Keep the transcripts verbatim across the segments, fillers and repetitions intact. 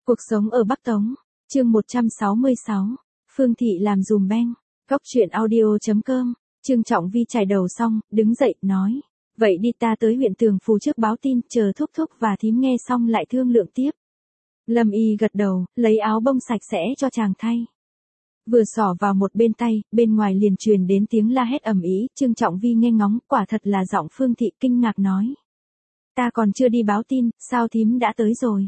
Cuộc sống ở Bắc Tống, chương một trăm sáu mươi sáu, Phương Thị làm dùm beng, góc truyện audio.com, Trương Trọng Vi chải đầu xong, đứng dậy, nói, vậy đi ta tới huyện Tường Phù trước báo tin, chờ thúc thúc và thím nghe xong lại thương lượng tiếp. Lâm Y gật đầu, lấy áo bông sạch sẽ cho chàng thay. Vừa xỏ vào một bên tay, bên ngoài liền truyền đến tiếng la hét ầm ĩ, Trương Trọng Vi nghe ngóng, quả thật là giọng Phương Thị kinh ngạc nói. Ta còn chưa đi báo tin, sao thím đã tới rồi?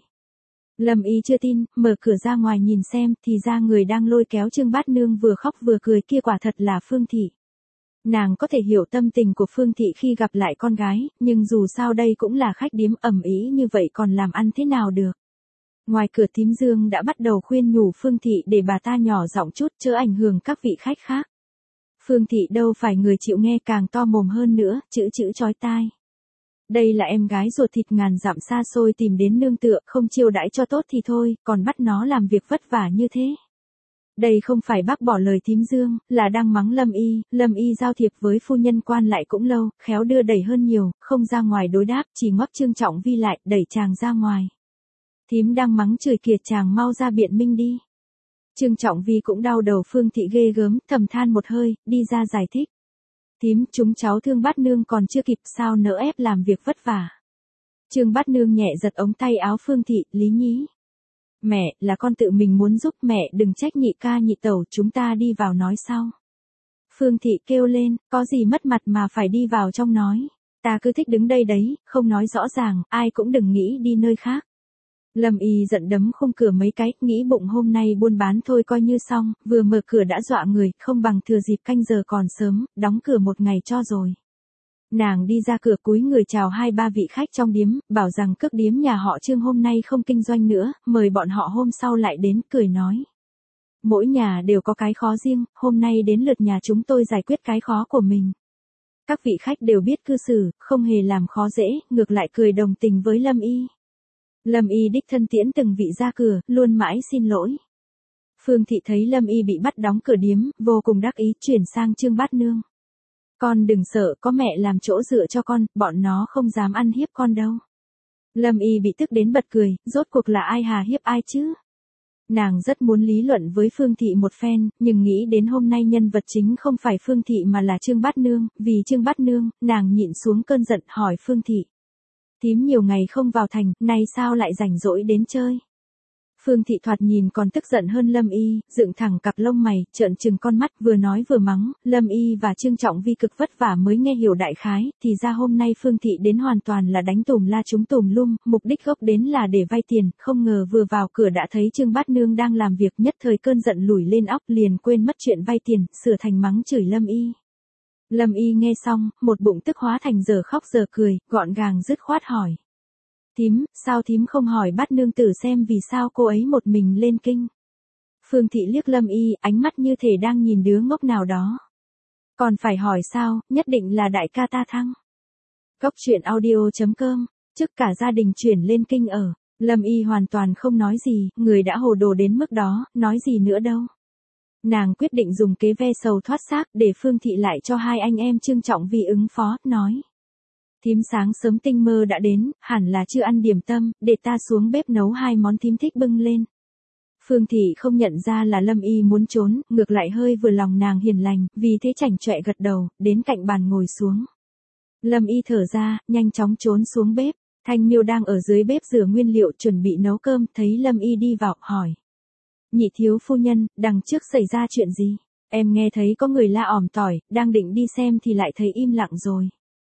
Lâm Y chưa tin, mở cửa ra ngoài nhìn xem, thì ra người đang lôi kéo Trương Bát Nương vừa khóc vừa cười kia quả thật là Phương Thị. Nàng có thể hiểu tâm tình của Phương Thị khi gặp lại con gái, nhưng dù sao đây cũng là khách điếm ầm ĩ như vậy còn làm ăn thế nào được. Ngoài cửa thím Dương đã bắt đầu khuyên nhủ Phương Thị để bà ta nhỏ giọng chút chớ ảnh hưởng các vị khách khác. Phương Thị đâu phải người chịu nghe, càng to mồm hơn nữa, chữ chữ chói tai. Đây là em gái ruột thịt ngàn dặm xa xôi tìm đến nương tựa, không chiêu đãi cho tốt thì thôi, còn bắt nó làm việc vất vả như thế. Đây không phải bác bỏ lời thím Dương, là đang mắng Lâm Y, Lâm Y giao thiệp với phu nhân quan lại cũng lâu, khéo đưa đẩy hơn nhiều, không ra ngoài đối đáp, chỉ ngoắc Trương Trọng Vi lại, đẩy chàng ra ngoài. Thím đang mắng chửi kìa, chàng mau ra biện minh đi. Trương Trọng Vi cũng đau đầu Phương Thị ghê gớm, thầm than một hơi, đi ra giải thích. Thím, chúng cháu thương Bát Nương còn chưa kịp, sao nỡ ép làm việc vất vả. Trương Bát Nương nhẹ giật ống tay áo Phương Thị, Lý nhí. Mẹ, là con tự mình muốn giúp, mẹ đừng trách nhị ca nhị tẩu, chúng ta đi vào nói sau. Phương Thị kêu lên, có gì mất mặt mà phải đi vào trong nói. Ta cứ thích đứng đây đấy, không nói rõ ràng, ai cũng đừng nghĩ đi nơi khác. Lâm Y giận đấm khung cửa mấy cái, nghĩ bụng hôm nay buôn bán thôi coi như xong, vừa mở cửa đã dọa người, không bằng thừa dịp canh giờ còn sớm, đóng cửa một ngày cho rồi. Nàng đi ra cửa cúi người chào hai ba vị khách trong điếm, bảo rằng cước điếm nhà họ Trương hôm nay không kinh doanh nữa, mời bọn họ hôm sau lại đến, cười nói. Mỗi nhà đều có cái khó riêng, hôm nay đến lượt nhà chúng tôi giải quyết cái khó của mình. Các vị khách đều biết cư xử, không hề làm khó dễ, ngược lại cười đồng tình với Lâm Y. Lâm Y đích thân tiễn từng vị ra cửa, luôn mãi xin lỗi. Phương Thị thấy Lâm Y bị bắt đóng cửa điếm, vô cùng đắc ý, chuyển sang Trương Bát Nương. Con đừng sợ, có mẹ làm chỗ dựa cho con, bọn nó không dám ăn hiếp con đâu. Lâm Y bị tức đến bật cười, rốt cuộc là ai hà hiếp ai chứ? Nàng rất muốn lý luận với Phương Thị một phen, nhưng nghĩ đến hôm nay nhân vật chính không phải Phương Thị mà là Trương Bát Nương, vì Trương Bát Nương, nàng nhịn xuống cơn giận hỏi Phương Thị. Thím nhiều ngày không vào thành, nay sao lại rảnh rỗi đến chơi? Phương Thị thoạt nhìn còn tức giận hơn Lâm Y, dựng thẳng cặp lông mày, trợn trừng con mắt, vừa nói vừa mắng, Lâm Y và Trương Trọng Vi cực vất vả mới nghe hiểu đại khái, thì ra hôm nay Phương Thị đến hoàn toàn là đánh tùm la chúng tùm lum, mục đích gốc đến là để vay tiền, không ngờ vừa vào cửa đã thấy Trương Bát Nương đang làm việc, nhất thời cơn giận lủi lên óc, liền quên mất chuyện vay tiền, sửa thành mắng chửi Lâm Y. Lâm Y nghe xong, một bụng tức hóa thành giờ khóc giờ cười, gọn gàng dứt khoát hỏi. Thím, sao thím không hỏi Bát Nương tử xem vì sao cô ấy một mình lên kinh? Phương Thị liếc Lâm Y, ánh mắt như thể đang nhìn đứa ngốc nào đó. Còn phải hỏi sao, nhất định là đại ca ta thăng. Góc truyện audio.com, trước cả gia đình chuyển lên kinh ở, Lâm Y hoàn toàn không nói gì, người đã hồ đồ đến mức đó, nói gì nữa đâu. Nàng quyết định dùng kế ve sầu thoát xác để Phương Thị lại cho hai anh em Trương Trọng Vi ứng phó, nói. Thím sáng sớm tinh mơ đã đến, hẳn là chưa ăn điểm tâm, để ta xuống bếp nấu hai món thím thích bưng lên. Phương Thị không nhận ra là Lâm Y muốn trốn, ngược lại hơi vừa lòng nàng hiền lành, vì thế chảnh chọe gật đầu, đến cạnh bàn ngồi xuống. Lâm Y thở ra, nhanh chóng trốn xuống bếp, Thanh Miêu đang ở dưới bếp rửa nguyên liệu chuẩn bị nấu cơm, thấy Lâm Y đi vào, hỏi. Nhị thiếu phu nhân, đằng trước xảy ra chuyện gì? Em nghe thấy có người la ỏm tỏi, đang định đi xem thì lại thấy im lặng rồi.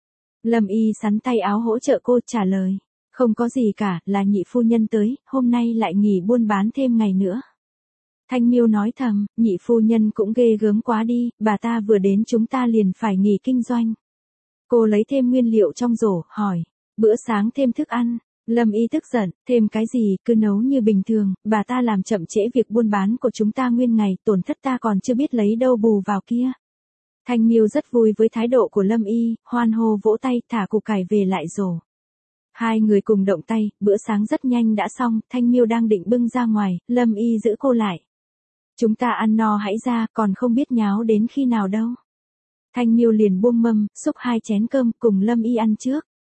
Lâm Y sắn tay áo hỗ trợ cô, trả lời. Không có gì cả, là nhị phu nhân tới, hôm nay lại nghỉ buôn bán thêm ngày nữa. Thanh Miêu nói thầm, nhị phu nhân cũng ghê gớm quá đi, bà ta vừa đến chúng ta liền phải nghỉ kinh doanh. Cô lấy thêm nguyên liệu trong rổ, hỏi. Bữa sáng thêm thức ăn. Lâm Y tức giận, thêm cái gì, cứ nấu như bình thường, bà ta làm chậm trễ việc buôn bán của chúng ta nguyên ngày, tổn thất ta còn chưa biết lấy đâu bù vào kia. Thanh Miêu rất vui với thái độ của Lâm Y, hoan hô vỗ tay, thả củ cải về lại rổ. Hai người cùng động tay, bữa sáng rất nhanh đã xong, Thanh Miêu đang định bưng ra ngoài, Lâm Y giữ cô lại. Chúng ta ăn no hãy ra, còn không biết nháo đến khi nào đâu. Thanh Miêu liền buông mâm, xúc hai chén cơm, cùng Lâm Y ăn trước.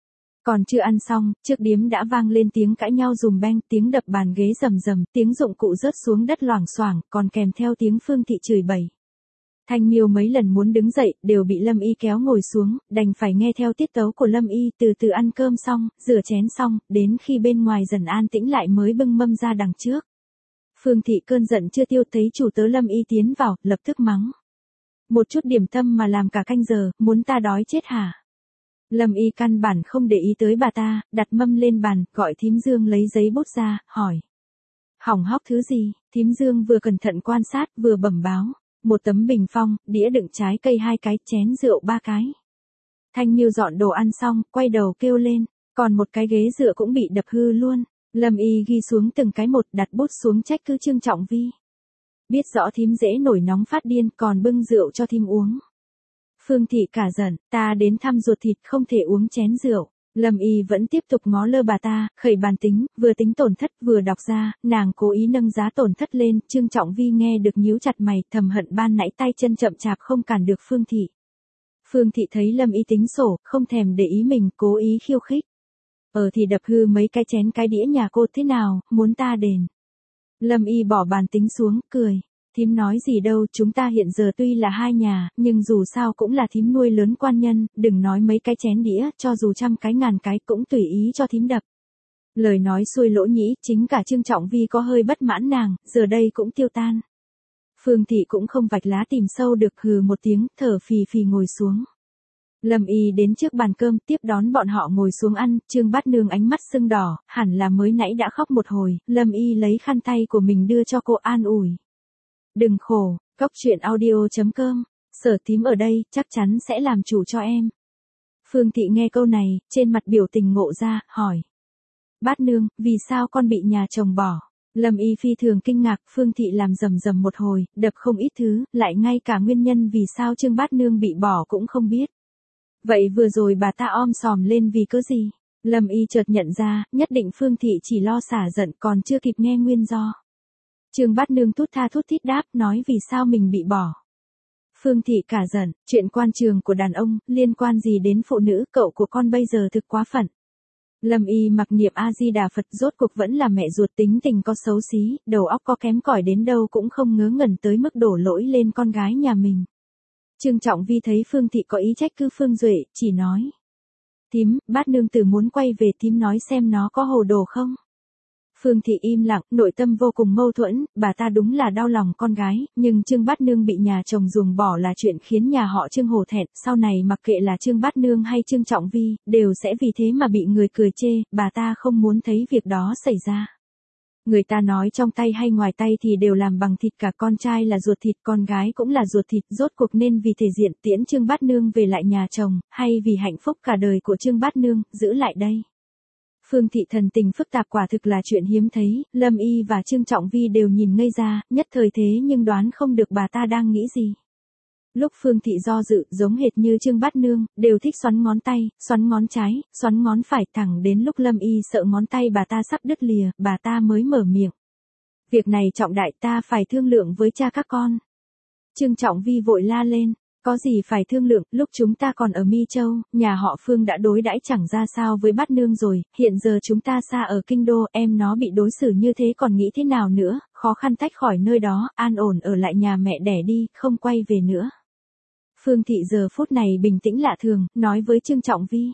Còn chưa ăn xong, trước điếm đã vang lên tiếng cãi nhau dùm beng, tiếng đập bàn ghế rầm rầm, tiếng dụng cụ rớt xuống đất loảng xoảng, còn kèm theo tiếng Phương Thị chửi bậy. Thanh Miêu mấy lần muốn đứng dậy, đều bị Lâm Y kéo ngồi xuống, đành phải nghe theo tiết tấu của Lâm Y, từ từ ăn cơm xong, rửa chén xong, đến khi bên ngoài dần an tĩnh lại mới bưng mâm ra đằng trước. Phương Thị cơn giận chưa tiêu, thấy chủ tớ Lâm Y tiến vào, lập tức mắng. Một chút điểm tâm mà làm cả canh giờ, muốn ta đói chết hả? Lâm Y căn bản không để ý tới bà ta, đặt mâm lên bàn, gọi Thím Dương lấy giấy bút ra, hỏi. Hỏng hóc thứ gì? Thím Dương vừa cẩn thận quan sát, vừa bẩm báo. Một tấm bình phong, đĩa đựng trái cây hai cái, chén rượu ba cái. Thanh Miêu dọn đồ ăn xong, quay đầu kêu lên, còn một cái ghế dựa cũng bị đập hư luôn. Lâm Y ghi xuống từng cái một, đặt bút xuống trách cứ Trương Trọng Vi. Biết rõ thím dễ nổi nóng phát điên, còn bưng rượu cho thím uống. Phương Thị cả giận, ta đến thăm ruột thịt không thể uống chén rượu. Lâm Y vẫn tiếp tục ngó lơ bà ta, khẩy bàn tính, vừa tính tổn thất vừa đọc ra, nàng cố ý nâng giá tổn thất lên, Trương Trọng Vi nghe được nhíu chặt mày, thầm hận ban nãy tay chân chậm chạp không cản được Phương Thị. Phương Thị thấy Lâm Y tính sổ, không thèm để ý mình, cố ý khiêu khích. Ờ thì đập hư mấy cái chén cái đĩa nhà cô thế nào, muốn ta đền. Lâm Y bỏ bàn tính xuống, cười. Thím nói gì đâu, chúng ta hiện giờ tuy là hai nhà, nhưng dù sao cũng là thím nuôi lớn quan nhân, đừng nói mấy cái chén đĩa, cho dù trăm cái ngàn cái cũng tùy ý cho thím đập. Lời nói xuôi lỗ nhĩ, chính cả Trương Trọng Vi có hơi bất mãn nàng, giờ đây cũng tiêu tan. Phương Thị cũng không vạch lá tìm sâu được, hừ một tiếng, thở phì phì ngồi xuống. Lâm Y đến trước bàn cơm, tiếp đón bọn họ ngồi xuống ăn, Trương Bát Nương ánh mắt sưng đỏ, hẳn là mới nãy đã khóc một hồi, Lâm Y lấy khăn tay của mình đưa cho cô an ủi. Đừng khổ, Cóc Truyện Audio chấm com, Sở Thím ở đây, chắc chắn sẽ làm chủ cho em. Phương Thị nghe câu này, trên mặt biểu tình ngộ ra, hỏi. Bát Nương, vì sao con bị nhà chồng bỏ? Lâm Y phi thường kinh ngạc, Phương Thị làm rầm rầm một hồi, đập không ít thứ, lại ngay cả nguyên nhân vì sao Trương Bát Nương bị bỏ cũng không biết. Vậy vừa rồi bà ta om sòm lên vì cớ gì? Lâm Y chợt nhận ra, nhất định Phương Thị chỉ lo xả giận còn chưa kịp nghe nguyên do. Trương Bát Nương thút tha thút thít đáp, nói vì sao mình bị bỏ. Phương Thị cả giận, chuyện quan trường của đàn ông, liên quan gì đến phụ nữ, cậu của con bây giờ thực quá phận. Lâm Y mặc niệm A-di-đà Phật, rốt cuộc vẫn là mẹ ruột, tính tình có xấu xí, đầu óc có kém cỏi đến đâu cũng không ngớ ngẩn tới mức đổ lỗi lên con gái nhà mình. Trương Trọng Vi thấy Phương Thị có ý trách cứ Phương Duệ, chỉ nói. Thím, Bát Nương tử muốn quay về, thím nói xem nó có hồ đồ không? Phương Thị im lặng, nội tâm vô cùng mâu thuẫn, bà ta đúng là đau lòng con gái, nhưng Trương Bát Nương bị nhà chồng ruồng bỏ là chuyện khiến nhà họ Trương hổ thẹn, sau này mặc kệ là Trương Bát Nương hay Trương Trọng Vi, đều sẽ vì thế mà bị người cười chê, bà ta không muốn thấy việc đó xảy ra. Người ta nói trong tay hay ngoài tay thì đều làm bằng thịt cả, con trai là ruột thịt, con gái cũng là ruột thịt, rốt cuộc nên vì thể diện tiễn Trương Bát Nương về lại nhà chồng, hay vì hạnh phúc cả đời của Trương Bát Nương, giữ lại đây. Phương Thị thần tình phức tạp quả thực là chuyện hiếm thấy, Lâm Y và Trương Trọng Vi đều nhìn ngây ra, nhất thời thế nhưng đoán không được bà ta đang nghĩ gì. Lúc Phương Thị do dự, giống hệt như Trương Bát Nương, đều thích xoắn ngón tay, xoắn ngón trái, xoắn ngón phải, thẳng đến lúc Lâm Y sợ ngón tay bà ta sắp đứt lìa, bà ta mới mở miệng. Việc này trọng đại, ta phải thương lượng với cha các con. Trương Trọng Vi vội la lên. Có gì phải thương lượng, lúc chúng ta còn ở Mi Châu, nhà họ Phương đã đối đãi chẳng ra sao với Bát Nương rồi, hiện giờ chúng ta xa ở Kinh Đô, em nó bị đối xử như thế còn nghĩ thế nào nữa, khó khăn tách khỏi nơi đó, an ổn ở lại nhà mẹ đẻ đi, không quay về nữa. Phương Thị giờ phút này bình tĩnh lạ thường, nói với Trương Trọng Vi.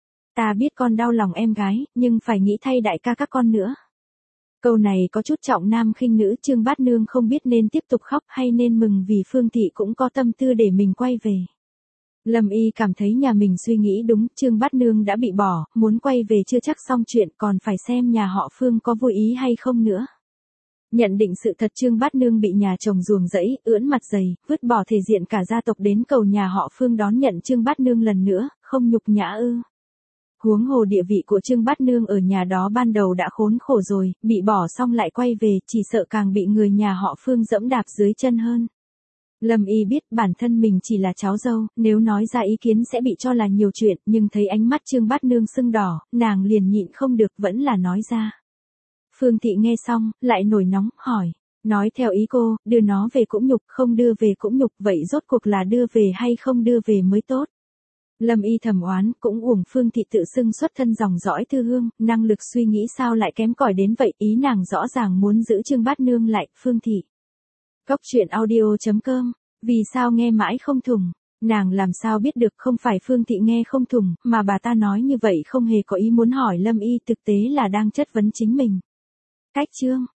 Ta biết con đau lòng em gái, nhưng phải nghĩ thay đại ca các con nữa. Câu này có chút trọng nam khinh nữ, Trương Bát Nương không biết nên tiếp tục khóc hay nên mừng vì Phương Thị cũng có tâm tư để mình quay về. Lâm Y cảm thấy nhà mình suy nghĩ đúng, Trương Bát Nương đã bị bỏ, muốn quay về chưa chắc xong chuyện, còn phải xem nhà họ Phương có vui ý hay không nữa. Nhận định sự thật Trương Bát Nương bị nhà chồng ruồng rẫy, ưỡn mặt dày, vứt bỏ thể diện cả gia tộc đến cầu nhà họ Phương đón nhận Trương Bát Nương lần nữa, không nhục nhã ư. Huống hồ địa vị của Trương Bát Nương ở nhà đó ban đầu đã khốn khổ rồi, bị bỏ xong lại quay về, chỉ sợ càng bị người nhà họ Phương dẫm đạp dưới chân hơn. Lâm Y biết bản thân mình chỉ là cháu dâu, nếu nói ra ý kiến sẽ bị cho là nhiều chuyện, nhưng thấy ánh mắt Trương Bát Nương sưng đỏ, nàng liền nhịn không được vẫn là nói ra. Phương Thị nghe xong, lại nổi nóng, hỏi, nói theo ý cô, đưa nó về cũng nhục, không đưa về cũng nhục, vậy rốt cuộc là đưa về hay không đưa về mới tốt? Lâm Y thầm oán, cũng uổng Phương Thị tự xưng xuất thân dòng dõi Thư Hương, năng lực suy nghĩ sao lại kém cỏi đến vậy, ý nàng rõ ràng muốn giữ Trương Bát Nương lại, Phương Thị. Góc truyện audio.com, vì sao nghe mãi không thùng, nàng làm sao biết được không phải Phương Thị nghe không thùng, mà bà ta nói như vậy không hề có ý muốn hỏi Lâm Y, thực tế là đang chất vấn chính mình. Cách chương